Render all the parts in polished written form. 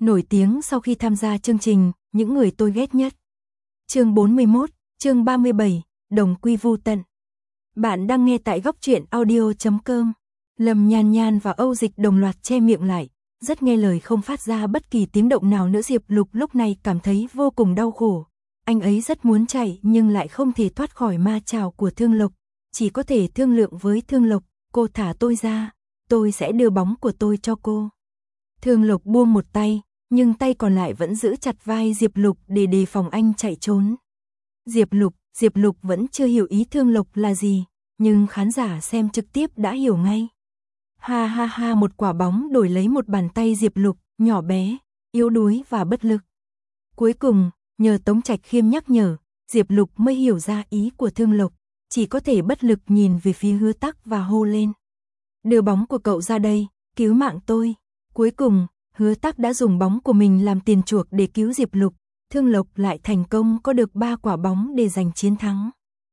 Nổi tiếng sau khi tham gia chương trình Những người tôi ghét nhất. Chương 41, chương 37, đồng quy vu tận. Bạn đang nghe tại góc truyện audio.com. Lâm Nhan Nhan và Âu Dịch đồng loạt che miệng lại, rất nghe lời không phát ra bất kỳ tiếng động nào nữa. Diệp Lục lúc này cảm thấy vô cùng đau khổ. Anh ấy rất muốn chạy nhưng lại không thể thoát khỏi ma trảo của Thương Lộc, chỉ có thể thương lượng với Thương Lộc, cô thả tôi ra, tôi sẽ đưa bóng của tôi cho cô. Thương Lộc buông một tay, nhưng tay còn lại vẫn giữ chặt vai Diệp Lục để đề phòng anh chạy trốn. Diệp Lục vẫn chưa hiểu ý Thương Lộc là gì, nhưng khán giả xem trực tiếp đã hiểu ngay. Ha ha ha, một quả bóng đổi lấy một bàn tay Diệp Lục, nhỏ bé, yếu đuối và bất lực. Cuối cùng, nhờ Tống Trạch Khiêm nhắc nhở, Diệp Lục mới hiểu ra ý của Thương Lộc, chỉ có thể bất lực nhìn về phía Hứa Tắc và hô lên. Đưa bóng của cậu ra đây, cứu mạng tôi. Cuối cùng, Hứa Tắc đã dùng bóng của mình làm tiền chuộc để cứu Diệp Lục, Thương Lộc lại thành công có được 3 quả bóng để giành chiến thắng.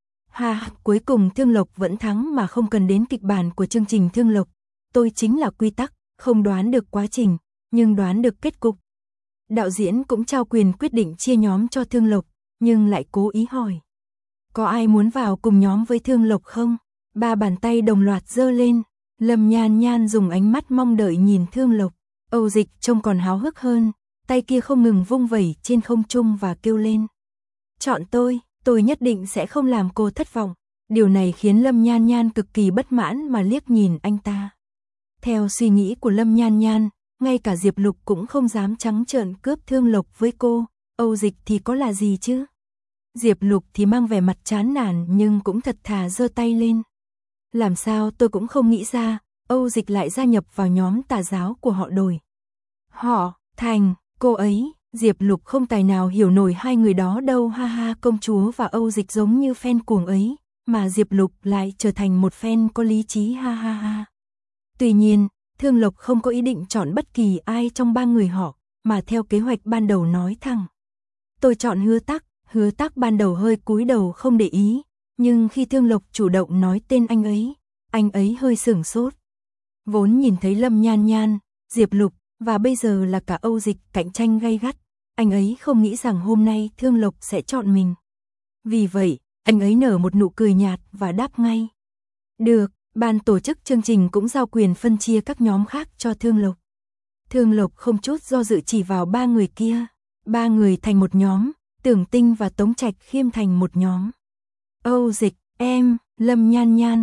Cuối cùng Thương Lộc vẫn thắng mà không cần đến kịch bản của chương trình Thương Lộc. Tôi chính là quy tắc, không đoán được quá trình, nhưng đoán được kết cục. Đạo diễn cũng trao quyền quyết định chia nhóm cho Thương Lộc, nhưng lại cố ý hỏi. Có ai muốn vào cùng nhóm với Thương Lộc không? 3 bàn tay đồng loạt giơ lên, Lâm Nhan Nhan dùng ánh mắt mong đợi nhìn Thương Lộc. Âu Dịch trông còn háo hức hơn, tay kia không ngừng vung vẩy trên không trung và kêu lên. Chọn tôi nhất định sẽ không làm cô thất vọng. Điều này khiến Lâm Nhan Nhan cực kỳ bất mãn mà liếc nhìn anh ta. Theo suy nghĩ của Lâm Nhan Nhan, ngay cả Diệp Lục cũng không dám trắng trợn cướp Thương Lộc với cô, Âu Dịch thì có là gì chứ? Diệp Lục thì mang vẻ mặt chán nản nhưng cũng thật thà giơ tay lên. Làm sao tôi cũng không nghĩ ra, Âu Dịch lại gia nhập vào nhóm tà giáo của họ Đồi. Họ, Thành, cô ấy, Diệp Lục không tài nào hiểu nổi hai người đó đâu. Ha ha, công chúa và Âu Dịch giống như fan cuồng ấy, mà Diệp Lục lại trở thành một fan có lý trí. Ha ha ha. Tuy nhiên, Thương Lộc không có ý định chọn bất kỳ ai trong 3 người họ, mà theo kế hoạch ban đầu nói thẳng. Tôi chọn Hứa Tắc ban đầu hơi cúi đầu không để ý, nhưng khi Thương Lộc chủ động nói tên anh ấy hơi sửng sốt. Vốn nhìn thấy Lâm Nhan Nhan, Diệp Lục và bây giờ là cả Âu Dịch cạnh tranh gay gắt, anh ấy không nghĩ rằng hôm nay Thương Lộc sẽ chọn mình. Vì vậy, anh ấy nở một nụ cười nhạt và đáp ngay. Được, ban tổ chức chương trình cũng giao quyền phân chia các nhóm khác cho Thương Lộc. Thương Lộc không chút do dự chỉ vào 3 người kia, 3 người thành một nhóm, Tưởng Tinh và Tống Trạch Khiêm thành một nhóm. Âu Dịch, em, Lâm Nhan Nhan,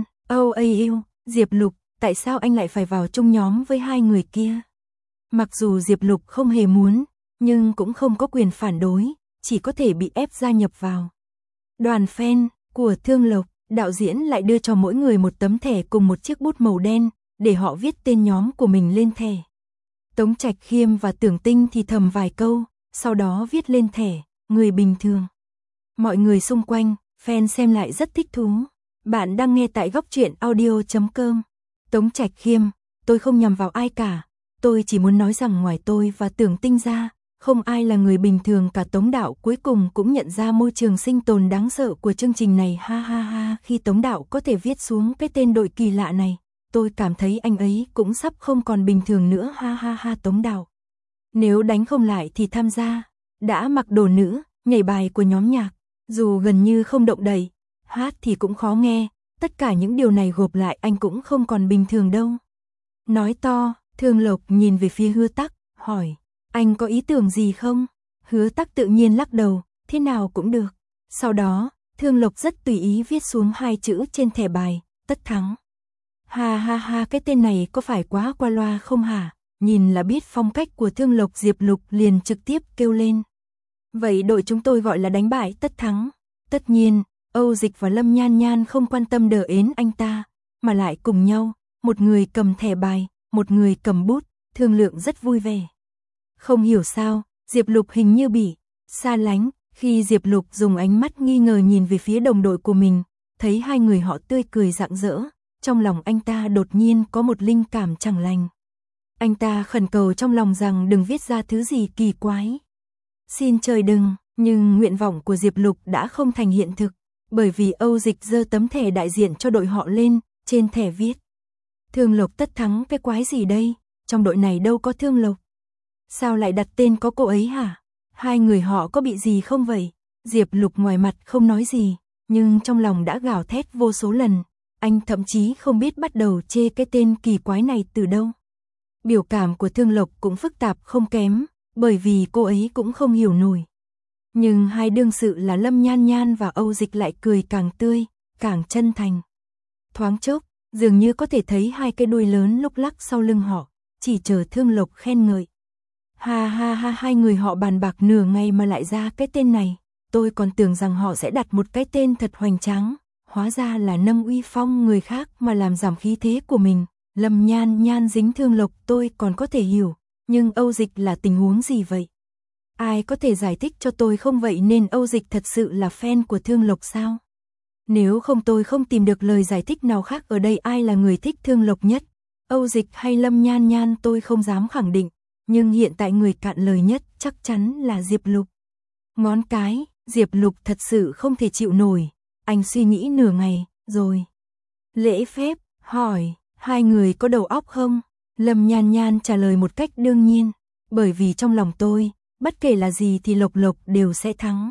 Diệp Lục, tại sao anh lại phải vào chung nhóm với 2 người kia? Mặc dù Diệp Lục không hề muốn, nhưng cũng không có quyền phản đối, chỉ có thể bị ép gia nhập vào. Đoàn fan của Thương Lộc, đạo diễn lại đưa cho mỗi người một tấm thẻ cùng một chiếc bút màu đen, để họ viết tên nhóm của mình lên thẻ. Tống Trạch Khiêm và Tưởng Tinh thì thầm vài câu, sau đó viết lên thẻ, người bình thường. Mọi người xung quanh, fan xem lại rất thích thú. Bạn đang nghe tại góc truyện audio.com. Tống Trạch Khiêm, tôi không nhằm vào ai cả. Tôi chỉ muốn nói rằng ngoài tôi và Tưởng Tinh ra, không ai là người bình thường cả. Tống Đạo cuối cùng cũng nhận ra môi trường sinh tồn đáng sợ của chương trình này. Ha ha ha, khi Tống Đạo có thể viết xuống cái tên đội kỳ lạ này, tôi cảm thấy anh ấy cũng sắp không còn bình thường nữa. Ha ha ha, Tống Đạo. Nếu đánh không lại thì tham gia. Đã mặc đồ nữ, nhảy bài của nhóm nhạc, dù gần như không động đậy, hát thì cũng khó nghe. Tất cả những điều này gộp lại anh cũng không còn bình thường đâu. Nói to, Thương Lộc nhìn về phía Hứa Tắc, hỏi, anh có ý tưởng gì không? Hứa Tắc tự nhiên lắc đầu, thế nào cũng được. Sau đó, Thương Lộc rất tùy ý viết xuống 2 chữ trên thẻ bài, tất thắng. Ha ha ha, cái tên này có phải quá qua loa không hả? Nhìn là biết phong cách của Thương Lộc. Diệp Lục liền trực tiếp kêu lên. Vậy đội chúng tôi gọi là đánh bại tất thắng. Tất nhiên, Âu Dịch và Lâm Nhan Nhan không quan tâm đờ ến anh ta, mà lại cùng nhau, một người cầm thẻ bài, một người cầm bút, thương lượng rất vui vẻ. Không hiểu sao, Diệp Lục hình như bị xa lánh, khi Diệp Lục dùng ánh mắt nghi ngờ nhìn về phía đồng đội của mình, thấy 2 người họ tươi cười rạng rỡ, trong lòng anh ta đột nhiên có một linh cảm chẳng lành. Anh ta khẩn cầu trong lòng rằng đừng viết ra thứ gì kỳ quái. Xin trời đừng, nhưng nguyện vọng của Diệp Lục đã không thành hiện thực, bởi vì Âu Dịch giơ tấm thẻ đại diện cho đội họ lên, trên thẻ viết. Thương Lộc tất thắng, cái quái gì đây, trong đội này đâu có Thương Lộc. Sao lại đặt tên có cô ấy hả? Hai người họ có bị gì không vậy? Diệp Lục ngoài mặt không nói gì, nhưng trong lòng đã gào thét vô số lần. Anh thậm chí không biết bắt đầu chê cái tên kỳ quái này từ đâu. Biểu cảm của Thương Lộc cũng phức tạp không kém, bởi vì cô ấy cũng không hiểu nổi. Nhưng hai đương sự là Lâm Nhan Nhan và Âu Dịch lại cười càng tươi, càng chân thành. Thoáng chốc, dường như có thể thấy hai cái đuôi lớn lúc lắc sau lưng họ, chỉ chờ Thương Lộc khen ngợi. Ha ha ha, hai người họ bàn bạc nửa ngày mà lại ra cái tên này, tôi còn tưởng rằng họ sẽ đặt một cái tên thật hoành tráng, hóa ra là nâng uy phong người khác mà làm giảm khí thế của mình. Lâm Nhan Nhan dính Thương Lộc tôi còn có thể hiểu, nhưng Âu Dịch là tình huống gì vậy? Ai có thể giải thích cho tôi không vậy, nên Âu Dịch thật sự là fan của Thương Lộc sao? Nếu không tôi không tìm được lời giải thích nào khác, ở đây ai là người thích Thương Lộc nhất? Âu Dịch hay Lâm Nhan Nhan tôi không dám khẳng định, nhưng hiện tại người cạn lời nhất chắc chắn là Diệp Lục. Ngón cái, Diệp Lục thật sự không thể chịu nổi, anh suy nghĩ nửa ngày, rồi lễ phép, hỏi, hai người có đầu óc không? Lâm Nhan Nhan trả lời một cách đương nhiên, bởi vì trong lòng tôi, bất kể là gì thì Lộc Lộc đều sẽ thắng.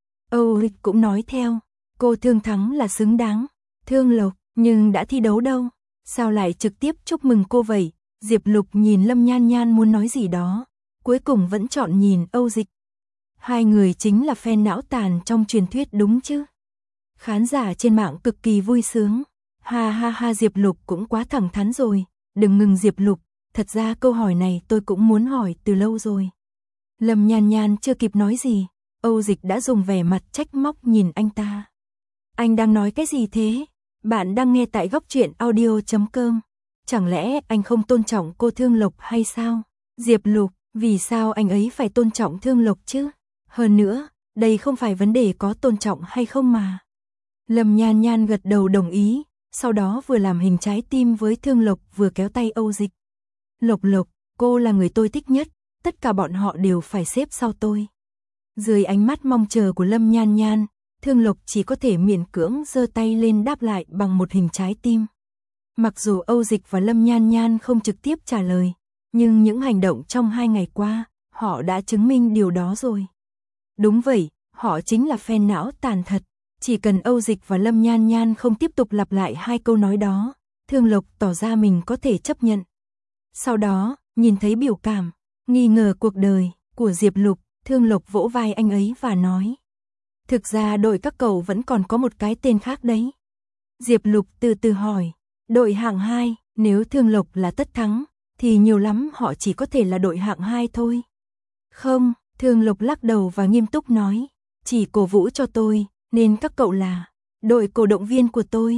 Âu Dịch cũng nói theo, cô Thương thắng là xứng đáng. Thương Lộc, nhưng đã thi đấu đâu, sao lại trực tiếp chúc mừng cô vậy? Diệp Lục nhìn Lâm Nhan Nhan muốn nói gì đó, cuối cùng vẫn chọn nhìn Âu Dịch. Hai người chính là fan não tàn trong truyền thuyết đúng chứ? Khán giả trên mạng cực kỳ vui sướng. Ha ha ha, Diệp Lục cũng quá thẳng thắn rồi, đừng ngừng Diệp Lục, thật ra câu hỏi này tôi cũng muốn hỏi từ lâu rồi. Lâm Nhan Nhan chưa kịp nói gì, Âu Dịch đã dùng vẻ mặt trách móc nhìn anh ta. Anh đang nói cái gì thế? Bạn đang nghe tại Góc Truyện Audio.com. Chẳng lẽ anh không tôn trọng cô Thương Lộc hay sao? Diệp Lục, vì sao anh ấy phải tôn trọng Thương Lộc chứ? Hơn nữa, đây không phải vấn đề có tôn trọng hay không mà. Lâm Nhan Nhan gật đầu đồng ý, sau đó vừa làm hình trái tim với Thương Lộc vừa kéo tay Âu Dịch. Lộc Lộc, cô là người tôi thích nhất, tất cả bọn họ đều phải xếp sau tôi. Dưới ánh mắt mong chờ của Lâm Nhan Nhan, Thương Lộc chỉ có thể miễn cưỡng giơ tay lên đáp lại bằng một hình trái tim. Mặc dù Âu Dịch và Lâm Nhan Nhan không trực tiếp trả lời, nhưng những hành động trong 2 ngày qua, họ đã chứng minh điều đó rồi. Đúng vậy, họ chính là fan não tàn thật. Chỉ cần Âu Dịch và Lâm Nhan Nhan không tiếp tục lặp lại hai câu nói đó, Thương Lộc tỏ ra mình có thể chấp nhận. Sau đó, nhìn thấy biểu cảm, nghi ngờ cuộc đời của Diệp Lục, Thương Lộc vỗ vai anh ấy và nói. Thực ra đội các cậu vẫn còn có một cái tên khác đấy. Diệp Lục từ từ hỏi, đội hạng 2, nếu Thương Lộc là tất thắng, thì nhiều lắm họ chỉ có thể là đội hạng 2 thôi. Không, Thương Lộc lắc đầu và nghiêm túc nói, chỉ cổ vũ cho tôi, nên các cậu là đội cổ động viên của tôi.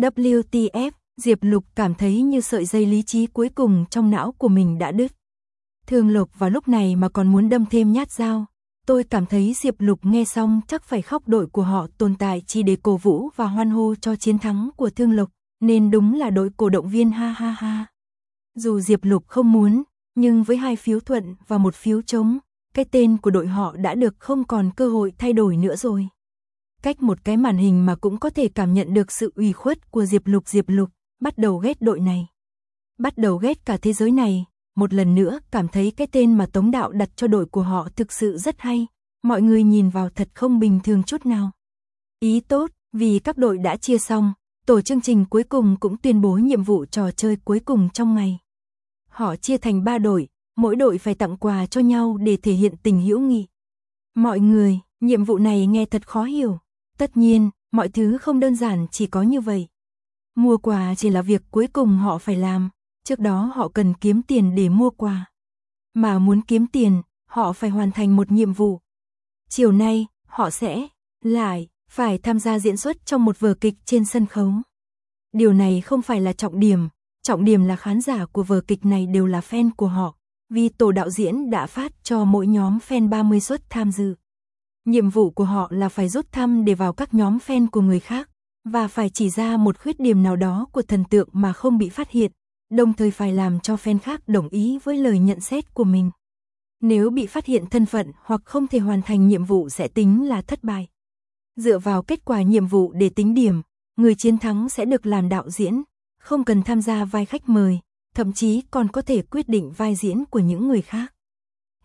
WTF, Diệp Lục cảm thấy như sợi dây lý trí cuối cùng trong não của mình đã đứt. Thương Lộc vào lúc này mà còn muốn đâm thêm nhát dao. Tôi cảm thấy Diệp Lục nghe xong chắc phải khóc, đội của họ tồn tại chỉ để cổ vũ và hoan hô cho chiến thắng của Thương Lộc, nên đúng là đội cổ động viên, ha ha ha. Dù Diệp Lục không muốn, nhưng với 2 phiếu thuận và 1 phiếu trống, cái tên của đội họ đã được không còn cơ hội thay đổi nữa rồi. Cách một cái màn hình mà cũng có thể cảm nhận được sự ủy khuất của Diệp Lục bắt đầu ghét đội này. Bắt đầu ghét cả thế giới này, một lần nữa cảm thấy cái tên mà Tống Đạo đặt cho đội của họ thực sự rất hay, mọi người nhìn vào thật không bình thường chút nào. Ý tốt, vì các đội đã chia xong, tổ chương trình cuối cùng cũng tuyên bố nhiệm vụ trò chơi cuối cùng trong ngày. Họ chia thành 3 đội, mỗi đội phải tặng quà cho nhau để thể hiện tình hữu nghị. Mọi người, nhiệm vụ này nghe thật khó hiểu. Tất nhiên, mọi thứ không đơn giản chỉ có như vậy. Mua quà chỉ là việc cuối cùng họ phải làm, trước đó họ cần kiếm tiền để mua quà. Mà muốn kiếm tiền, họ phải hoàn thành một nhiệm vụ. Chiều nay, họ sẽ lại phải tham gia diễn xuất trong một vở kịch trên sân khấu. Điều này không phải là trọng điểm là khán giả của vở kịch này đều là fan của họ, vì tổ đạo diễn đã phát cho mỗi nhóm fan 30 suất tham dự. Nhiệm vụ của họ là phải rút thăm để vào các nhóm fan của người khác, và phải chỉ ra một khuyết điểm nào đó của thần tượng mà không bị phát hiện, đồng thời phải làm cho fan khác đồng ý với lời nhận xét của mình. Nếu bị phát hiện thân phận hoặc không thể hoàn thành nhiệm vụ sẽ tính là thất bại. Dựa vào kết quả nhiệm vụ để tính điểm, người chiến thắng sẽ được làm đạo diễn, không cần tham gia vai khách mời, thậm chí còn có thể quyết định vai diễn của những người khác.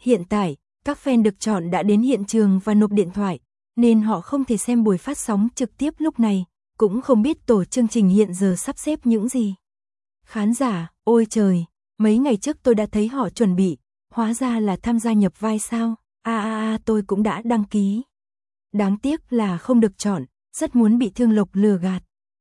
Hiện tại, các fan được chọn đã đến hiện trường và nộp điện thoại, nên họ không thể xem buổi phát sóng trực tiếp lúc này, cũng không biết tổ chương trình hiện giờ sắp xếp những gì. Khán giả, ôi trời, mấy ngày trước tôi đã thấy họ chuẩn bị, hóa ra là tham gia nhập vai sao, tôi cũng đã đăng ký. Đáng tiếc là không được chọn, rất muốn bị Thương Lộc lừa gạt.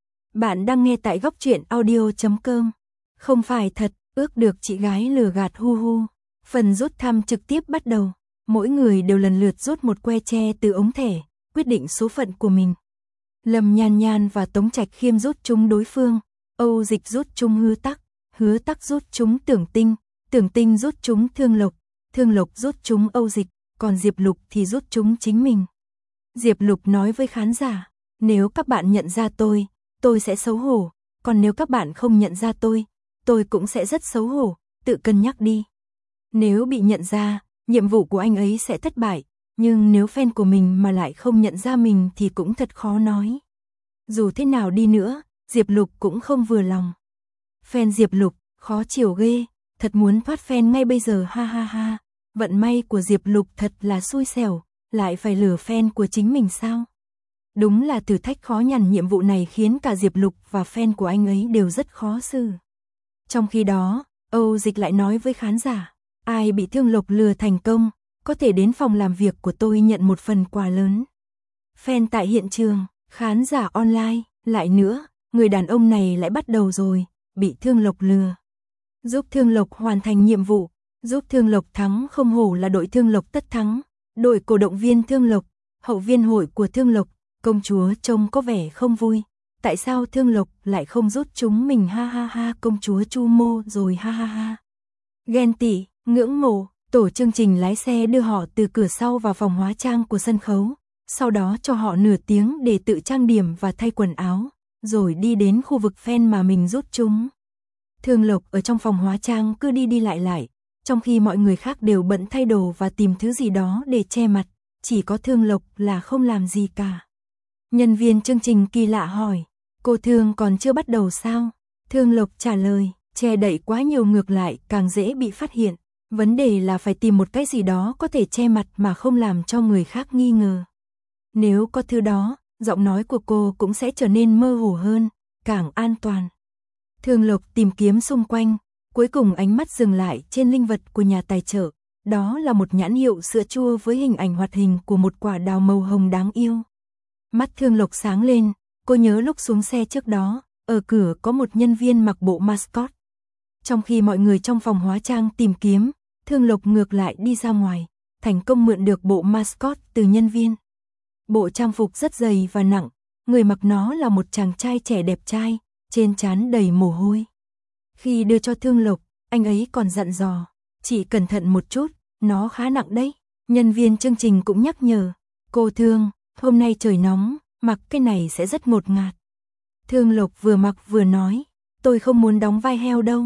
Bạn đang nghe tại góc truyện audio.com. Không phải thật, ước được chị gái lừa gạt hu hu. Phần rút thăm trực tiếp bắt đầu. Mỗi người đều lần lượt rút một que tre từ ống thẻ, quyết định số phận của mình. Lâm Nhan Nhan và Tống Trạch Khiêm rút trúng đối phương, Âu Dịch rút trúng Hứa Tắc rút trúng Tưởng Tinh rút trúng Thương Lộc rút trúng Âu Dịch, còn Diệp Lục thì rút trúng chính mình. Diệp Lục nói với khán giả, nếu các bạn nhận ra tôi sẽ xấu hổ, còn nếu các bạn không nhận ra tôi cũng sẽ rất xấu hổ, tự cân nhắc đi. Nếu bị nhận ra, nhiệm vụ của anh ấy sẽ thất bại, nhưng nếu fan của mình mà lại không nhận ra mình thì cũng thật khó nói. Dù thế nào đi nữa, Diệp Lục cũng không vừa lòng. Fan Diệp Lục, khó chịu ghê, thật muốn thoát fan ngay bây giờ ha ha ha. Vận may của Diệp Lục thật là xui xẻo, lại phải lừa fan của chính mình sao? Đúng là thử thách khó nhằn, nhiệm vụ này khiến cả Diệp Lục và fan của anh ấy đều rất khó xử. Trong khi đó, Âu Dịch lại nói với khán giả, ai bị Thương Lộc lừa thành công, có thể đến phòng làm việc của tôi nhận một phần quà lớn. Fan tại hiện trường, khán giả online, lại nữa, người đàn ông này lại bắt đầu rồi, bị Thương Lộc lừa. Giúp Thương Lộc hoàn thành nhiệm vụ, giúp Thương Lộc thắng, không hổ là đội Thương Lộc tất thắng, đội cổ động viên Thương Lộc, hậu viên hội của Thương Lộc, công chúa trông có vẻ không vui. Tại sao Thương Lộc lại không rút chúng mình ha ha ha, công chúa Chu Mô rồi ha ha ha. Ghen tị, ngưỡng mộ, tổ chương trình lái xe đưa họ từ cửa sau vào phòng hóa trang của sân khấu, sau đó cho họ nửa tiếng để tự trang điểm và thay quần áo, rồi đi đến khu vực fan mà mình rút chúng. Thương Lộc ở trong phòng hóa trang cứ đi đi lại, trong khi mọi người khác đều bận thay đồ và tìm thứ gì đó để che mặt, chỉ có Thương Lộc là không làm gì cả. Nhân viên chương trình kỳ lạ hỏi, cô Thương còn chưa bắt đầu sao? Thương Lộc trả lời, che đậy quá nhiều ngược lại càng dễ bị phát hiện. Vấn đề là phải tìm một cái gì đó có thể che mặt mà không làm cho người khác nghi ngờ. Nếu có thứ đó, giọng nói của cô cũng sẽ trở nên mơ hồ hơn, càng an toàn. Thương Lộc tìm kiếm xung quanh, cuối cùng ánh mắt dừng lại trên linh vật của nhà tài trợ. Đó là một nhãn hiệu sữa chua với hình ảnh hoạt hình của một quả đào màu hồng đáng yêu. Mắt Thương Lộc sáng lên, cô nhớ lúc xuống xe trước đó, ở cửa có một nhân viên mặc bộ mascot. Trong khi mọi người trong phòng hóa trang tìm kiếm, Thương Lộc ngược lại đi ra ngoài, thành công mượn được bộ mascot từ nhân viên. Bộ trang phục rất dày và nặng, người mặc nó là một chàng trai trẻ đẹp trai, trên trán đầy mồ hôi. Khi đưa cho Thương Lộc, anh ấy còn dặn dò, chỉ cẩn thận một chút, nó khá nặng đấy. Nhân viên chương trình cũng nhắc nhở, cô Thương, hôm nay trời nóng, mặc cái này sẽ rất ngột ngạt. Thương Lộc vừa mặc vừa nói, tôi không muốn đóng vai heo đâu.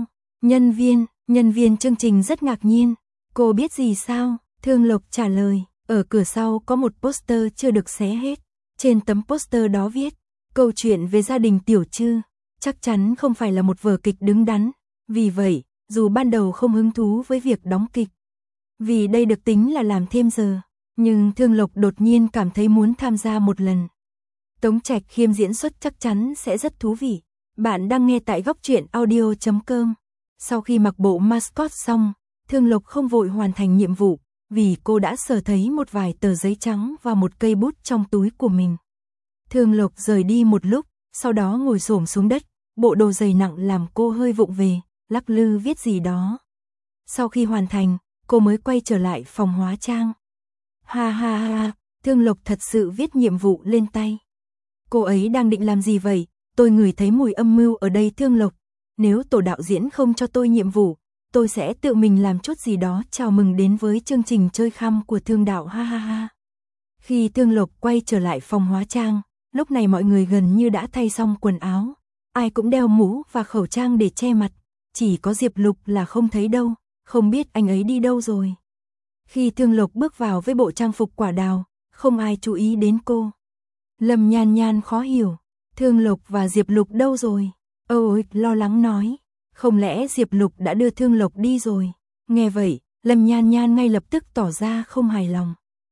Nhân viên chương trình rất ngạc nhiên, cô biết gì sao? Thương Lộc trả lời, ở cửa sau có một poster chưa được xé hết. Trên tấm poster đó viết, câu chuyện về gia đình Tiểu Trư, chắc chắn không phải là một vở kịch đứng đắn. Vì vậy, dù ban đầu không hứng thú với việc đóng kịch, vì đây được tính là làm thêm giờ, nhưng Thương Lộc đột nhiên cảm thấy muốn tham gia một lần. Tống Trạch Khiêm diễn xuất chắc chắn sẽ rất thú vị. Bạn đang nghe tại góc truyện audio.com. Sau khi mặc bộ mascot xong, Thương Lộc không vội hoàn thành nhiệm vụ, vì cô đã sờ thấy một vài tờ giấy trắng và một cây bút trong túi của mình. Thương Lộc rời đi một lúc, sau đó ngồi xổm xuống đất, bộ đồ dày nặng làm cô hơi vụng về, lắc lư viết gì đó. Sau khi hoàn thành, cô mới quay trở lại phòng hóa trang. Ha ha ha, Thương Lộc thật sự viết nhiệm vụ lên tay. Cô ấy đang định làm gì vậy? Tôi ngửi thấy mùi âm mưu ở đây Thương Lộc. Nếu tổ đạo diễn không cho tôi nhiệm vụ, tôi sẽ tự mình làm chút gì đó chào mừng đến với chương trình chơi khăm của Thương đạo ha ha ha. Khi Thương Lộc quay trở lại phòng hóa trang, lúc này mọi người gần như đã thay xong quần áo. Ai cũng đeo mũ và khẩu trang để che mặt, chỉ có Diệp Lục là không thấy đâu, không biết anh ấy đi đâu rồi. Khi Thương Lộc bước vào với bộ trang phục quả đào, không ai chú ý đến cô. Lâm Nhan Nhan khó hiểu, Thương Lộc và Diệp Lục đâu rồi? Ôi, lo lắng nói, không lẽ Diệp Lục đã đưa Thương Lộc đi rồi? Nghe vậy, Lâm Nhan Nhan ngay lập tức tỏ ra không hài lòng.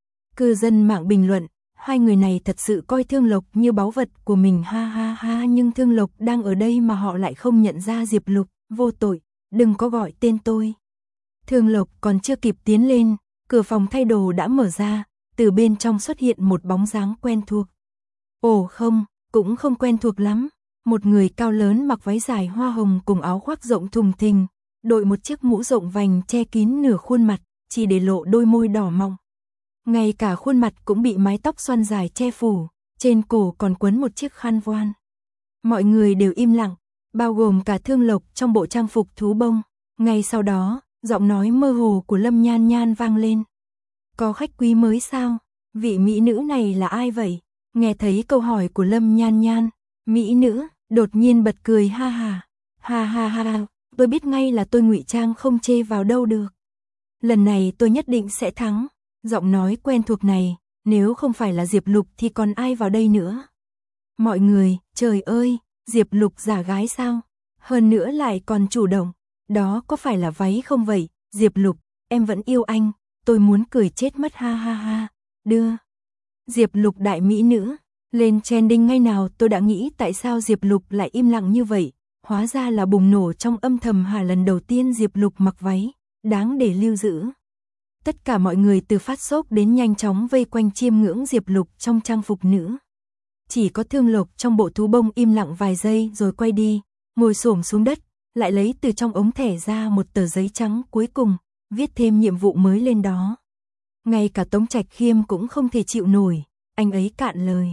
Cư dân mạng bình luận, hai người này thật sự coi Thương Lộc như báu vật của mình ha ha ha, nhưng Thương Lộc đang ở đây mà họ lại không nhận ra Diệp Lục, vô tội, đừng có gọi tên tôi. Thương Lộc còn chưa kịp tiến lên, cửa phòng thay đồ đã mở ra, từ bên trong xuất hiện một bóng dáng quen thuộc. Ồ không, cũng không quen thuộc lắm, một người cao lớn mặc váy dài hoa hồng cùng áo khoác rộng thùng thình, đội một chiếc mũ rộng vành che kín nửa khuôn mặt, chỉ để lộ đôi môi đỏ mọng. Ngay cả khuôn mặt cũng bị mái tóc xoăn dài che phủ, trên cổ còn quấn một chiếc khăn voan. Mọi người đều im lặng, bao gồm cả Thương Lộc trong bộ trang phục thú bông. Ngay sau đó, giọng nói mơ hồ của Lâm Nhan Nhan vang lên. Có khách quý mới sao? Vị mỹ nữ này là ai vậy? Nghe thấy câu hỏi của Lâm Nhan Nhan, mỹ nữ đột nhiên bật cười ha ha. Ha ha ha, tôi biết ngay là tôi ngụy trang không chê vào đâu được. Lần này tôi nhất định sẽ thắng. Giọng nói quen thuộc này, nếu không phải là Diệp Lục thì còn ai vào đây nữa? Mọi người, trời ơi, Diệp Lục giả gái sao? Hơn nữa lại còn chủ động. Đó có phải là váy không vậy? Diệp Lục, em vẫn yêu anh, tôi muốn cười chết mất ha ha ha. Đưa. Diệp Lục đại mỹ nữ, lên trending ngay nào. Tôi đã nghĩ tại sao Diệp Lục lại im lặng như vậy, hóa ra là bùng nổ trong âm thầm hả? Lần đầu tiên Diệp Lục mặc váy, đáng để lưu giữ. Tất cả mọi người từ phát sốt đến nhanh chóng vây quanh chiêm ngưỡng Diệp Lục trong trang phục nữ. Chỉ có Thương Lộc trong bộ thú bông im lặng vài giây rồi quay đi, ngồi xổm xuống đất, lại lấy từ trong ống thẻ ra một tờ giấy trắng cuối cùng, viết thêm nhiệm vụ mới lên đó. Ngay cả Tống Trạch Khiêm cũng không thể chịu nổi, anh ấy cạn lời.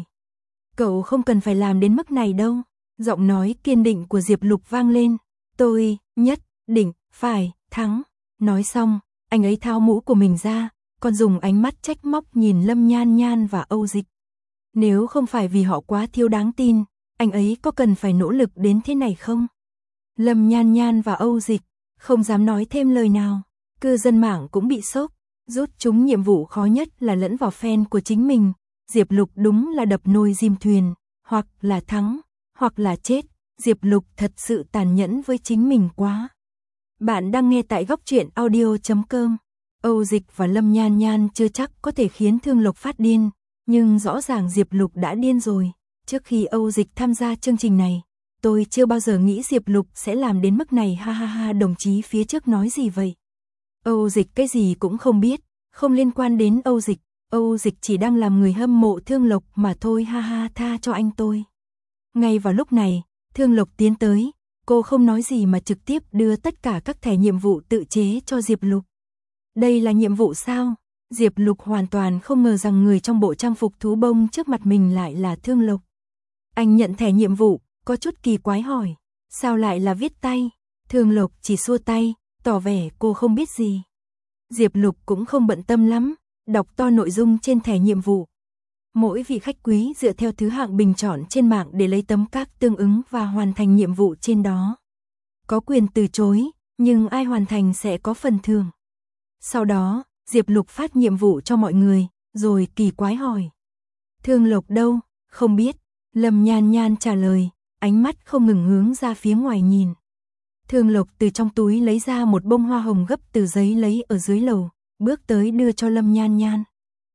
Cậu không cần phải làm đến mức này đâu, giọng nói kiên định của Diệp Lục vang lên. Tôi, nhất định, phải, thắng. Nói xong, anh ấy tháo mũ của mình ra, còn dùng ánh mắt trách móc nhìn Lâm Nhan Nhan và Âu Dịch. Nếu không phải vì họ quá thiếu đáng tin, anh ấy có cần phải nỗ lực đến thế này không? Lâm Nhan Nhan và Âu Dịch không dám nói thêm lời nào, cư dân mạng cũng bị sốc, rút chúng nhiệm vụ khó nhất là lẫn vào fan của chính mình. Diệp Lục đúng là đập nồi chìm thuyền, hoặc là thắng, hoặc là chết. Diệp Lục thật sự tàn nhẫn với chính mình quá. Bạn đang nghe tại góc truyện audio.com. Âu Dịch và Lâm Nhan Nhan chưa chắc có thể khiến Thương Lộc phát điên, nhưng rõ ràng Diệp Lục đã điên rồi. Trước khi Âu Dịch tham gia chương trình này, tôi chưa bao giờ nghĩ Diệp Lục sẽ làm đến mức này ha ha ha. Đồng chí phía trước nói gì vậy? Âu Dịch cái gì cũng không biết, không liên quan đến Âu Dịch. Âu Dịch chỉ đang làm người hâm mộ Thương Lộc mà thôi ha ha, tha cho anh tôi. Ngay vào lúc này, Thương Lộc tiến tới, cô không nói gì mà trực tiếp đưa tất cả các thẻ nhiệm vụ tự chế cho Diệp Lục. Đây là nhiệm vụ sao? Diệp Lục hoàn toàn không ngờ rằng người trong bộ trang phục thú bông trước mặt mình lại là Thương Lộc. Anh nhận thẻ nhiệm vụ, có chút kỳ quái hỏi, sao lại là viết tay? Thương Lộc chỉ xua tay, tỏ vẻ cô không biết gì. Diệp Lục cũng không bận tâm lắm, đọc to nội dung trên thẻ nhiệm vụ. Mỗi vị khách quý dựa theo thứ hạng bình chọn trên mạng để lấy tấm các tương ứng và hoàn thành nhiệm vụ trên đó. Có quyền từ chối, nhưng ai hoàn thành sẽ có phần thưởng. Sau đó, Diệp Lục phát nhiệm vụ cho mọi người, rồi kỳ quái hỏi. Thương Lộc đâu? Không biết. Lâm Nhan Nhan trả lời, ánh mắt không ngừng hướng ra phía ngoài nhìn. Thương Lộc từ trong túi lấy ra một bông hoa hồng gấp từ giấy lấy ở dưới lầu, bước tới đưa cho Lâm Nhan Nhan.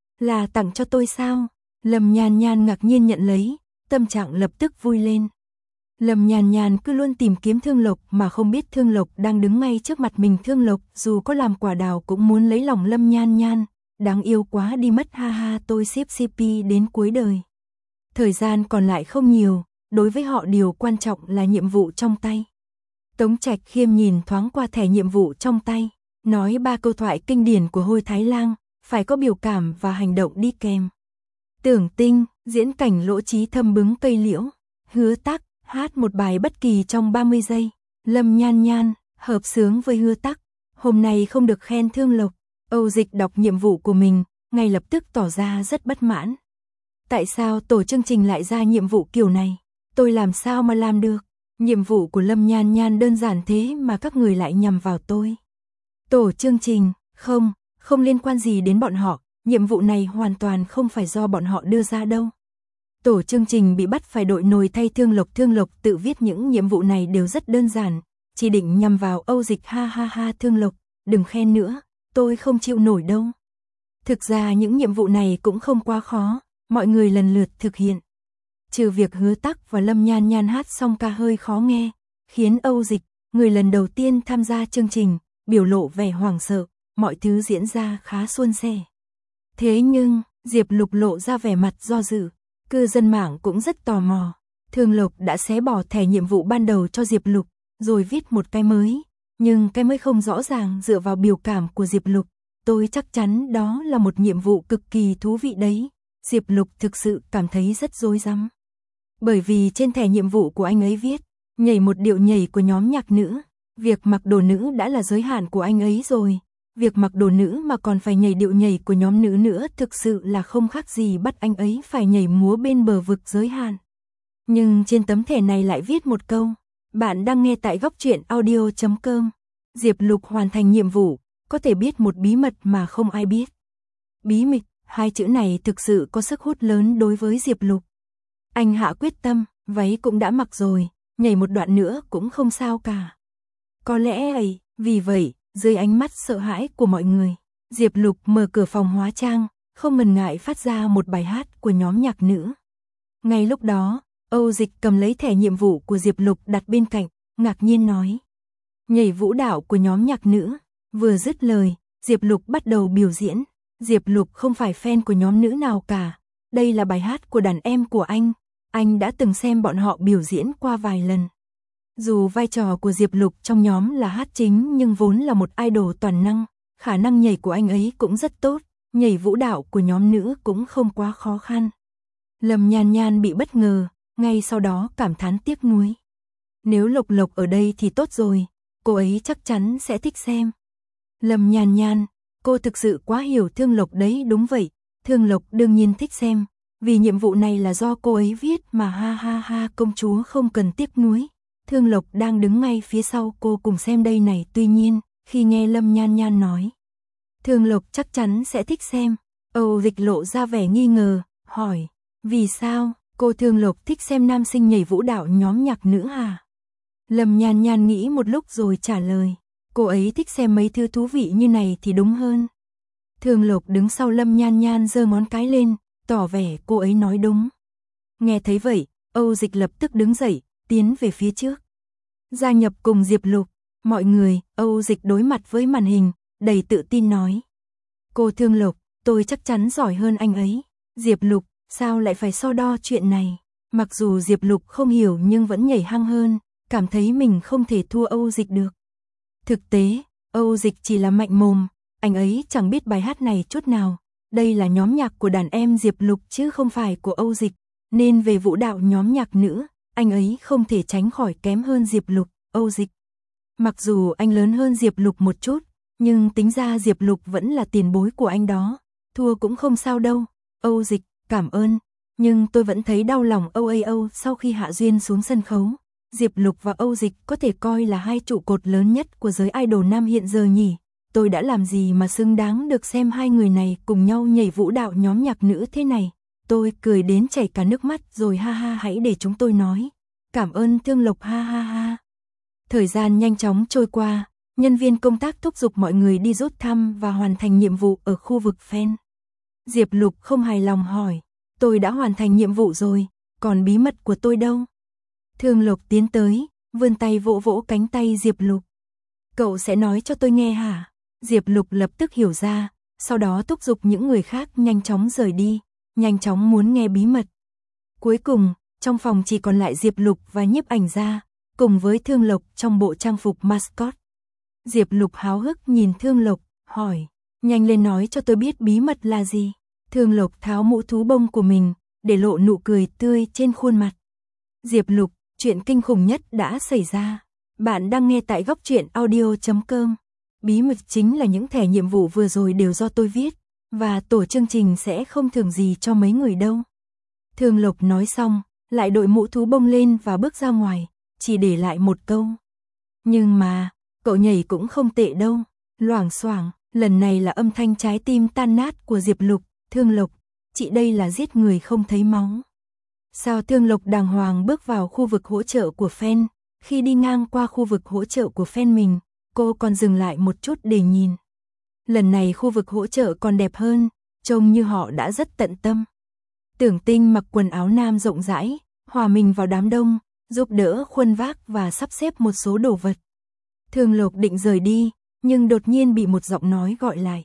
Là tặng cho tôi sao? Lâm Nhan Nhan ngạc nhiên nhận lấy, tâm trạng lập tức vui lên. Lâm Nhan Nhan cứ luôn tìm kiếm Thương Lộc mà không biết Thương Lộc đang đứng ngay trước mặt mình. Thương Lộc dù có làm quả đào cũng muốn lấy lòng Lâm Nhan Nhan, đáng yêu quá đi mất ha ha. Tôi xếp CP đến cuối đời. Thời gian còn lại không nhiều, đối với họ điều quan trọng là nhiệm vụ trong tay. Tống Trạch Khiêm nhìn thoáng qua thẻ nhiệm vụ trong tay, nói 3 câu thoại kinh điển của Hôi Thái Lang, phải có biểu cảm và hành động đi kèm. Tưởng Tinh, diễn cảnh Lỗ Trí Thâm bứng cây liễu. Hứa Tắc, hát một bài bất kỳ trong 30 giây. Lâm Nhan Nhan, hợp xướng với Hứa Tắc. Hôm nay không được khen Thương Lộc. Âu Dịch đọc nhiệm vụ của mình, ngay lập tức tỏ ra rất bất mãn. Tại sao tổ chương trình lại ra nhiệm vụ kiểu này? Tôi làm sao mà làm được? Nhiệm vụ của Lâm Nhan Nhan đơn giản thế mà các người lại nhằm vào tôi. Tổ chương trình, không liên quan gì đến bọn họ. Nhiệm vụ này hoàn toàn không phải do bọn họ đưa ra đâu. Tổ chương trình bị bắt phải đội nồi thay Thương Lộc. Thương Lộc tự viết những nhiệm vụ này đều rất đơn giản, chỉ định nhằm vào Âu Dịch ha ha ha. Thương Lộc, đừng khen nữa, tôi không chịu nổi đâu. Thực ra những nhiệm vụ này cũng không quá khó, mọi người lần lượt thực hiện. Trừ việc Hứa Tắc và Lâm Nhan Nhan hát song ca hơi khó nghe, khiến Âu Dịch, người lần đầu tiên tham gia chương trình, biểu lộ vẻ hoảng sợ, mọi thứ diễn ra khá suôn sẻ. Thế nhưng, Diệp Lục lộ ra vẻ mặt do dự, cư dân mạng cũng rất tò mò. Thương Lộc đã xé bỏ thẻ nhiệm vụ ban đầu cho Diệp Lục, rồi viết một cái mới, nhưng cái mới không rõ ràng dựa vào biểu cảm của Diệp Lục. Tôi chắc chắn đó là một nhiệm vụ cực kỳ thú vị đấy. Diệp Lục thực sự cảm thấy rất rối rắm. Bởi vì trên thẻ nhiệm vụ của anh ấy viết, nhảy một điệu nhảy của nhóm nhạc nữ. Việc mặc đồ nữ đã là giới hạn của anh ấy rồi. Việc mặc đồ nữ mà còn phải nhảy điệu nhảy của nhóm nữ nữa thực sự là không khác gì bắt anh ấy phải nhảy múa bên bờ vực giới hạn. Nhưng trên tấm thẻ này lại viết một câu, bạn đang nghe tại góc truyện audio.com. Diệp Lục hoàn thành nhiệm vụ, có thể biết một bí mật mà không ai biết. Bí mật, hai chữ này thực sự có sức hút lớn đối với Diệp Lục. Anh hạ quyết tâm, váy cũng đã mặc rồi, nhảy một đoạn nữa cũng không sao cả. Có lẽ ấy, vì vậy, dưới ánh mắt sợ hãi của mọi người, Diệp Lục mở cửa phòng hóa trang, không ngần ngại phát ra một bài hát của nhóm nhạc nữ. Ngay lúc đó, Âu Dịch cầm lấy thẻ nhiệm vụ của Diệp Lục đặt bên cạnh, ngạc nhiên nói. Nhảy vũ đạo của nhóm nhạc nữ. Vừa dứt lời, Diệp Lục bắt đầu biểu diễn. Diệp Lục không phải fan của nhóm nữ nào cả. Đây là bài hát của đàn em của anh đã từng xem bọn họ biểu diễn qua vài lần. Dù vai trò của Diệp Lục trong nhóm là hát chính nhưng vốn là một idol toàn năng, khả năng nhảy của anh ấy cũng rất tốt, nhảy vũ đạo của nhóm nữ cũng không quá khó khăn. Lâm Nhan Nhan bị bất ngờ, ngay sau đó cảm thán tiếc nuối. Nếu Lộc Lộc ở đây thì tốt rồi, cô ấy chắc chắn sẽ thích xem. Lâm Nhan Nhan, cô thực sự quá hiểu Thương Lộc đấy. Đúng vậy, Thương Lộc đương nhiên thích xem, vì nhiệm vụ này là do cô ấy viết mà ha ha ha, công chúa không cần tiếc nuối. Thương Lộc đang đứng ngay phía sau cô cùng xem đây này. Tuy nhiên, khi nghe Lâm Nhan Nhan nói, Thương Lộc chắc chắn sẽ thích xem, Âu Dịch lộ ra vẻ nghi ngờ, hỏi, vì sao, cô Thương Lộc thích xem nam sinh nhảy vũ đạo nhóm nhạc nữ à? Lâm Nhan Nhan nghĩ một lúc rồi trả lời, cô ấy thích xem mấy thứ thú vị như này thì đúng hơn. Thương Lộc đứng sau Lâm Nhan Nhan giơ ngón cái lên, tỏ vẻ cô ấy nói đúng. Nghe thấy vậy, Âu Dịch lập tức đứng dậy, tiến về phía trước. Gia nhập cùng Diệp Lục, mọi người, Âu Dịch đối mặt với màn hình, đầy tự tin nói. Cô Thương Lộc, tôi chắc chắn giỏi hơn anh ấy. Diệp Lục, sao lại phải so đo chuyện này? Mặc dù Diệp Lục không hiểu nhưng vẫn nhảy hăng hơn, cảm thấy mình không thể thua Âu Dịch được. Thực tế, Âu Dịch chỉ là mạnh mồm, anh ấy chẳng biết bài hát này chút nào. Đây là nhóm nhạc của đàn em Diệp Lục chứ không phải của Âu Dịch, nên về vũ đạo nhóm nhạc nữ, anh ấy không thể tránh khỏi kém hơn Diệp Lục, Âu Dịch. Mặc dù anh lớn hơn Diệp Lục một chút, nhưng tính ra Diệp Lục vẫn là tiền bối của anh đó, thua cũng không sao đâu. Âu Dịch, cảm ơn, nhưng tôi vẫn thấy đau lòng OAO sau khi Hạ Duyên xuống sân khấu. Diệp Lục và Âu Dịch có thể coi là hai trụ cột lớn nhất của giới idol nam hiện giờ nhỉ. Tôi đã làm gì mà xứng đáng được xem hai người này cùng nhau nhảy vũ đạo nhóm nhạc nữ thế này. Tôi cười đến chảy cả nước mắt rồi, ha ha, hãy để chúng tôi nói. Cảm ơn Thương Lộc, ha ha ha. Thời gian nhanh chóng trôi qua, nhân viên công tác thúc giục mọi người đi rút thăm và hoàn thành nhiệm vụ ở khu vực fan. Diệp Lục không hài lòng hỏi, tôi đã hoàn thành nhiệm vụ rồi, còn bí mật của tôi đâu? Thương Lộc tiến tới, vươn tay vỗ vỗ cánh tay Diệp Lục. Cậu sẽ nói cho tôi nghe hả? Diệp Lục lập tức hiểu ra, sau đó thúc giục những người khác nhanh chóng rời đi, nhanh chóng muốn nghe bí mật. Cuối cùng, trong phòng chỉ còn lại Diệp Lục và nhiếp ảnh gia, cùng với Thương Lộc trong bộ trang phục mascot. Diệp Lục háo hức nhìn Thương Lộc, hỏi, nhanh lên nói cho tôi biết bí mật là gì. Thương Lộc tháo mũ thú bông của mình, để lộ nụ cười tươi trên khuôn mặt. Diệp Lục, chuyện kinh khủng nhất đã xảy ra. Bạn đang nghe tại góc truyện audio.com. Bí mật chính là những thẻ nhiệm vụ vừa rồi đều do tôi viết, và tổ chương trình sẽ không thưởng gì cho mấy người đâu. Thương Lộc nói xong, lại đội mũ thú bông lên và bước ra ngoài, chỉ để lại một câu. Nhưng mà, cậu nhảy cũng không tệ đâu. Loảng xoảng, lần này là âm thanh trái tim tan nát của Diệp Lục. Thương Lộc, chị đây là giết người không thấy máu. Sao? Thương Lộc đàng hoàng bước vào khu vực hỗ trợ của fan. Khi đi ngang qua khu vực hỗ trợ của fan mình, cô còn dừng lại một chút để nhìn. Lần này khu vực hỗ trợ còn đẹp hơn, trông như họ đã rất tận tâm. Tưởng Tinh mặc quần áo nam rộng rãi, hòa mình vào đám đông, giúp đỡ khuân vác và sắp xếp một số đồ vật. Thường Lộc định rời đi, nhưng đột nhiên bị một giọng nói gọi lại.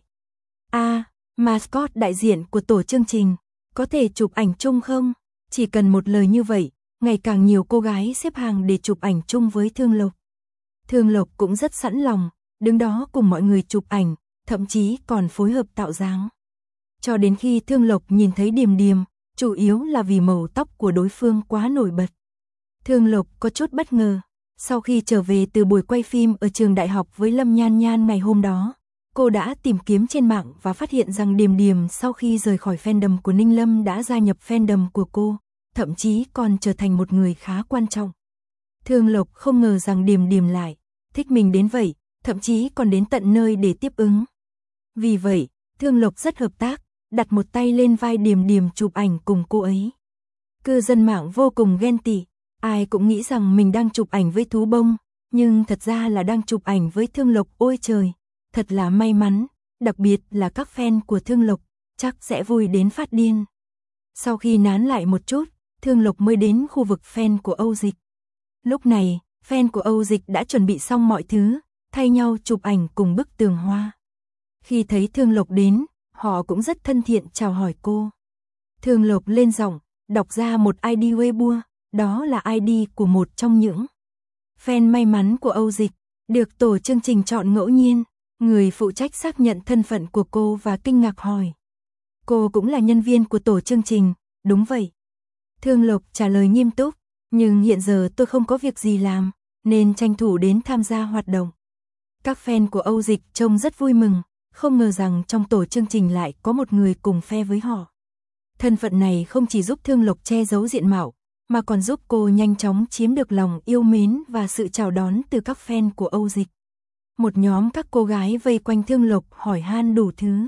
Mascot đại diện của tổ chương trình, có thể chụp ảnh chung không? Chỉ cần một lời như vậy, ngày càng nhiều cô gái xếp hàng để chụp ảnh chung với Thương Lộc. Thương Lộc cũng rất sẵn lòng, đứng đó cùng mọi người chụp ảnh, thậm chí còn phối hợp tạo dáng. Cho đến khi Thương Lộc nhìn thấy Điềm Điềm, chủ yếu là vì màu tóc của đối phương quá nổi bật. Thương Lộc có chút bất ngờ, sau khi trở về từ buổi quay phim ở trường đại học với Lâm Nhan Nhan ngày hôm đó, cô đã tìm kiếm trên mạng và phát hiện rằng Điềm Điềm sau khi rời khỏi fandom của Ninh Lâm đã gia nhập fandom của cô, thậm chí còn trở thành một người khá quan trọng. Thương Lộc không ngờ rằng Điềm Điềm lại thích mình đến vậy, thậm chí còn đến tận nơi để tiếp ứng. Vì vậy, Thương Lộc rất hợp tác, đặt một tay lên vai Điềm Điềm chụp ảnh cùng cô ấy. Cư dân mạng vô cùng ghen tị, ai cũng nghĩ rằng mình đang chụp ảnh với thú bông, nhưng thật ra là đang chụp ảnh với Thương Lộc. Ôi trời, thật là may mắn, đặc biệt là các fan của Thương Lộc, chắc sẽ vui đến phát điên. Sau khi nán lại một chút, Thương Lộc mới đến khu vực fan của Âu Dịch. Lúc này, fan của Âu Dịch đã chuẩn bị xong mọi thứ, thay nhau chụp ảnh cùng bức tường hoa. Khi thấy Thương Lộc đến, họ cũng rất thân thiện chào hỏi cô. Thương Lộc lên giọng, đọc ra một ID Weibo, đó là ID của một trong những fan may mắn của Âu Dịch, được tổ chương trình chọn ngẫu nhiên. Người phụ trách xác nhận thân phận của cô và kinh ngạc hỏi. Cô cũng là nhân viên của tổ chương trình, đúng vậy. Thương Lộc trả lời nghiêm túc, nhưng hiện giờ tôi không có việc gì làm, nên tranh thủ đến tham gia hoạt động. Các fan của Âu Dịch trông rất vui mừng, không ngờ rằng trong tổ chương trình lại có một người cùng phe với họ. Thân phận này không chỉ giúp Thương Lộc che giấu diện mạo, mà còn giúp cô nhanh chóng chiếm được lòng yêu mến và sự chào đón từ các fan của Âu Dịch. Một nhóm các cô gái vây quanh Thương Lộc hỏi han đủ thứ.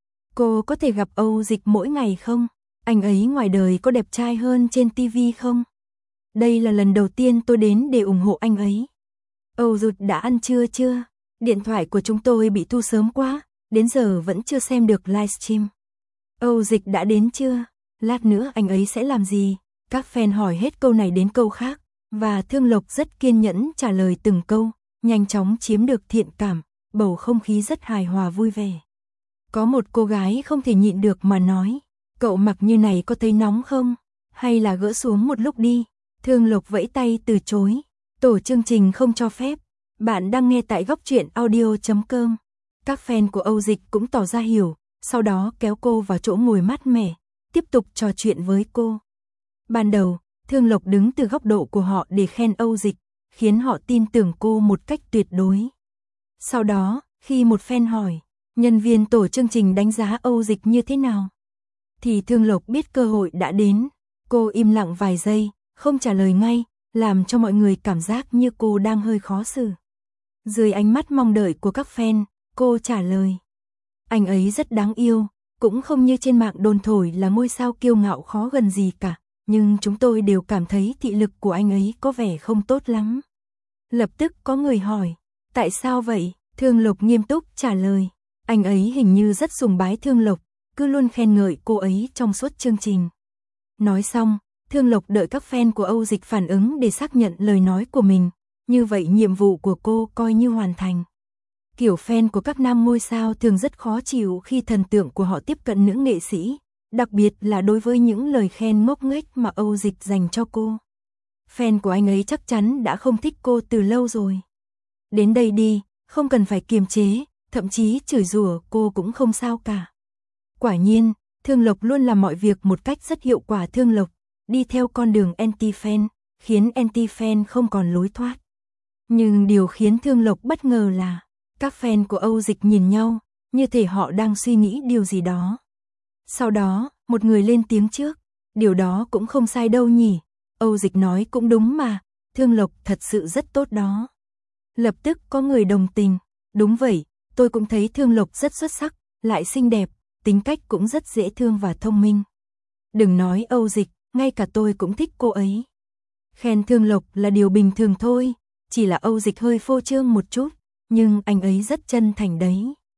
Cô có thể gặp Âu Dịch mỗi ngày không? Anh ấy ngoài đời có đẹp trai hơn trên TV không? Đây là lần đầu tiên tôi đến để ủng hộ anh ấy. Âu Dịch đã ăn trưa chưa? Điện thoại của chúng tôi bị thu sớm quá, đến giờ vẫn chưa xem được livestream. Âu Dịch đã đến chưa? Lát nữa anh ấy sẽ làm gì? Các fan hỏi hết câu này đến câu khác, và Thương Lộc rất kiên nhẫn trả lời từng câu, nhanh chóng chiếm được thiện cảm, bầu không khí rất hài hòa vui vẻ. Có một cô gái không thể nhịn được mà nói, cậu mặc như này có thấy nóng không? Hay là gỡ xuống một lúc đi? Thương Lộc vẫy tay từ chối, tổ chương trình không cho phép. Bạn đang nghe tại góc truyện audio.com. Các fan của Âu Dịch cũng tỏ ra hiểu, sau đó kéo cô vào chỗ ngồi mát mẻ, tiếp tục trò chuyện với cô. Ban đầu, Thương Lộc đứng từ góc độ của họ để khen Âu Dịch, khiến họ tin tưởng cô một cách tuyệt đối. Sau đó, khi một fan hỏi, nhân viên tổ chương trình đánh giá Âu Dịch như thế nào? Thì Thương Lộc biết cơ hội đã đến, cô im lặng vài giây, không trả lời ngay, làm cho mọi người cảm giác như cô đang hơi khó xử. Dưới ánh mắt mong đợi của các fan, cô trả lời. Anh ấy rất đáng yêu, cũng không như trên mạng đồn thổi là ngôi sao kiêu ngạo khó gần gì cả, nhưng chúng tôi đều cảm thấy thị lực của anh ấy có vẻ không tốt lắm. Lập tức có người hỏi, tại sao vậy? Thương Lộc nghiêm túc trả lời, anh ấy hình như rất sùng bái Thương Lộc, cứ luôn khen ngợi cô ấy trong suốt chương trình. Nói xong, Thương Lộc đợi các fan của Âu Dịch phản ứng để xác nhận lời nói của mình, như vậy nhiệm vụ của cô coi như hoàn thành. Kiểu fan của các nam ngôi sao thường rất khó chịu khi thần tượng của họ tiếp cận nữ nghệ sĩ, đặc biệt là đối với những lời khen ngốc nghếch mà Âu Dịch dành cho cô. Fan của anh ấy chắc chắn đã không thích cô từ lâu rồi. Đến đây đi, không cần phải kiềm chế, thậm chí chửi rủa cô cũng không sao cả. Quả nhiên, Thương Lộc luôn làm mọi việc một cách rất hiệu quả. Thương Lộc đi theo con đường anti-fan, khiến anti-fan không còn lối thoát. Nhưng điều khiến Thương Lộc bất ngờ là các fan của Âu Dịch nhìn nhau, như thể họ đang suy nghĩ điều gì đó. Sau đó, một người lên tiếng trước, điều đó cũng không sai đâu nhỉ. Âu Dịch nói cũng đúng mà, Thương Lộc thật sự rất tốt đó. Lập tức có người đồng tình, đúng vậy, tôi cũng thấy Thương Lộc rất xuất sắc, lại xinh đẹp, tính cách cũng rất dễ thương và thông minh. Đừng nói Âu Dịch, ngay cả tôi cũng thích cô ấy. Khen Thương Lộc là điều bình thường thôi, chỉ là Âu Dịch hơi phô trương một chút, nhưng anh ấy rất chân thành đấy.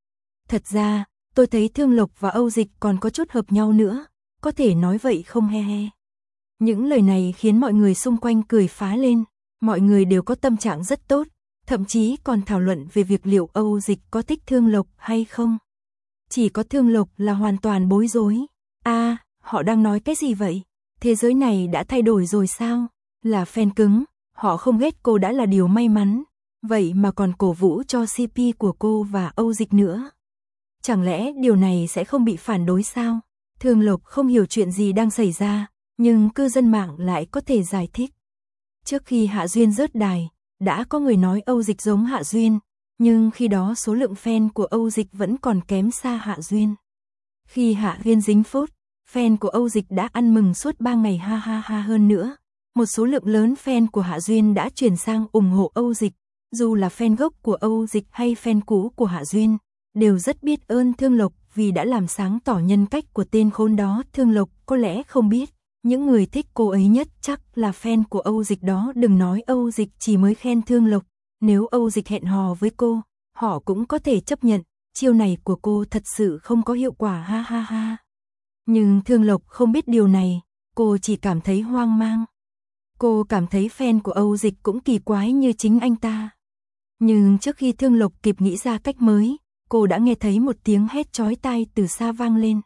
Thật ra, tôi thấy Thương Lộc và Âu Dịch còn có chút hợp nhau nữa, có thể nói vậy không he he. Những lời này khiến mọi người xung quanh cười phá lên, mọi người đều có tâm trạng rất tốt, thậm chí còn thảo luận về việc liệu Âu Dịch có thích Thương Lộc hay không. Chỉ có Thương Lộc là hoàn toàn bối rối. Họ đang nói cái gì vậy? Thế giới này đã thay đổi rồi sao? Là fan cứng, họ không ghét cô đã là điều may mắn, vậy mà còn cổ vũ cho CP của cô và Âu Dịch nữa. Chẳng lẽ điều này sẽ không bị phản đối sao? Thương Lộc không hiểu chuyện gì đang xảy ra, nhưng cư dân mạng lại có thể giải thích. Trước khi Hạ Duyên rớt đài, đã có người nói Âu Dịch giống Hạ Duyên, nhưng khi đó số lượng fan của Âu Dịch vẫn còn kém xa Hạ Duyên. Khi Hạ Duyên dính phốt, fan của Âu Dịch đã ăn mừng suốt 3 ngày ha ha ha. Hơn nữa, một số lượng lớn fan của Hạ Duyên đã chuyển sang ủng hộ Âu Dịch, dù là fan gốc của Âu Dịch hay fan cũ của Hạ Duyên, đều rất biết ơn Thương Lộc vì đã làm sáng tỏ nhân cách của tên khốn đó. Thương Lộc có lẽ không biết, những người thích cô ấy nhất chắc là fan của Âu Dịch đó. Đừng nói Âu Dịch chỉ mới khen Thương Lộc, nếu Âu Dịch hẹn hò với cô, họ cũng có thể chấp nhận, chiêu này của cô thật sự không có hiệu quả ha ha ha. Nhưng Thương Lộc không biết điều này, cô chỉ cảm thấy hoang mang. Cô cảm thấy fan của Âu Dịch cũng kỳ quái như chính anh ta. Nhưng trước khi Thương Lộc kịp nghĩ ra cách mới, cô đã nghe thấy một tiếng hét chói tai từ xa vang lên.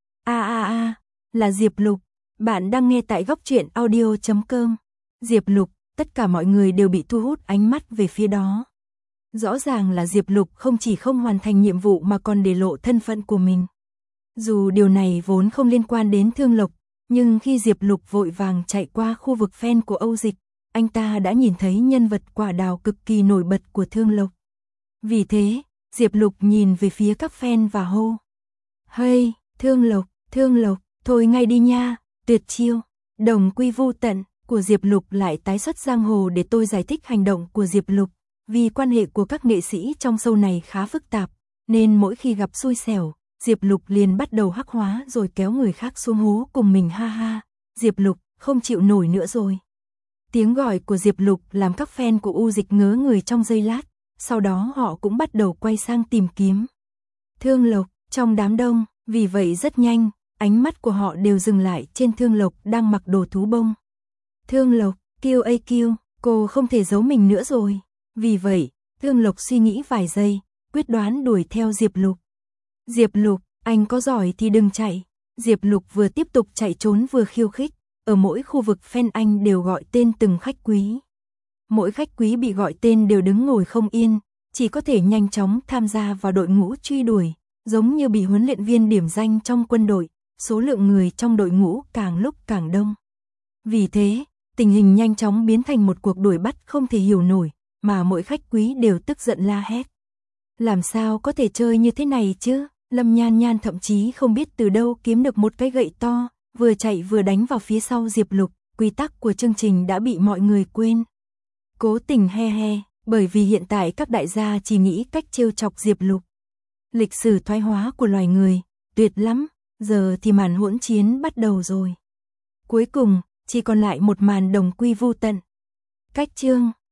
Là Diệp Lục. Bạn đang nghe tại goctruyện.audio.com. Diệp Lục, tất cả mọi người đều bị thu hút ánh mắt về phía đó. Rõ ràng là Diệp Lục không chỉ không hoàn thành nhiệm vụ mà còn để lộ thân phận của mình. Dù điều này vốn không liên quan đến Thương Lộc, nhưng khi Diệp Lục vội vàng chạy qua khu vực fan của Âu Dịch, anh ta đã nhìn thấy nhân vật quả đào cực kỳ nổi bật của Thương Lộc. Vì thế, Diệp Lục nhìn về phía các fan và hô: "Hey, Thương Lộc, thôi ngay đi nha, tuyệt chiêu, đồng quy vu tận" của Diệp Lục lại tái xuất giang hồ. Để tôi giải thích hành động của Diệp Lục, vì quan hệ của các nghệ sĩ trong show này khá phức tạp, nên mỗi khi gặp xui xẻo, Diệp Lục liền bắt đầu hắc hóa rồi kéo người khác xuống hố cùng mình ha ha. Diệp Lục, không chịu nổi nữa rồi. Tiếng gọi của Diệp Lục làm các fan của U Dịch ngớ người trong giây lát, sau đó họ cũng bắt đầu quay sang tìm kiếm Thương Lộc trong đám đông, vì vậy rất nhanh, ánh mắt của họ đều dừng lại trên Thương Lộc đang mặc đồ thú bông. Thương Lộc, QAQ, cô không thể giấu mình nữa rồi. Vì vậy, Thương Lộc suy nghĩ vài giây, quyết đoán đuổi theo Diệp Lục. Diệp Lục, anh có giỏi thì đừng chạy. Diệp Lục vừa tiếp tục chạy trốn vừa khiêu khích, ở mỗi khu vực fan anh đều gọi tên từng khách quý. Mỗi khách quý bị gọi tên đều đứng ngồi không yên, chỉ có thể nhanh chóng tham gia vào đội ngũ truy đuổi, giống như bị huấn luyện viên điểm danh trong quân đội, số lượng người trong đội ngũ càng lúc càng đông. Vì thế, tình hình nhanh chóng biến thành một cuộc đuổi bắt không thể hiểu nổi, mà mỗi khách quý đều tức giận la hét. Làm sao có thể chơi như thế này chứ? Lâm Nhan Nhan thậm chí không biết từ đâu kiếm được một cái gậy to, vừa chạy vừa đánh vào phía sau Diệp Lục. Quy tắc của chương trình đã bị mọi người quên. Cố tình he he, bởi vì hiện tại các đại gia chỉ nghĩ cách trêu chọc Diệp Lục. Lịch sử thoái hóa của loài người, tuyệt lắm, giờ thì màn hỗn chiến bắt đầu rồi. Cuối cùng, chỉ còn lại một màn đồng quy vu tận. Cách chương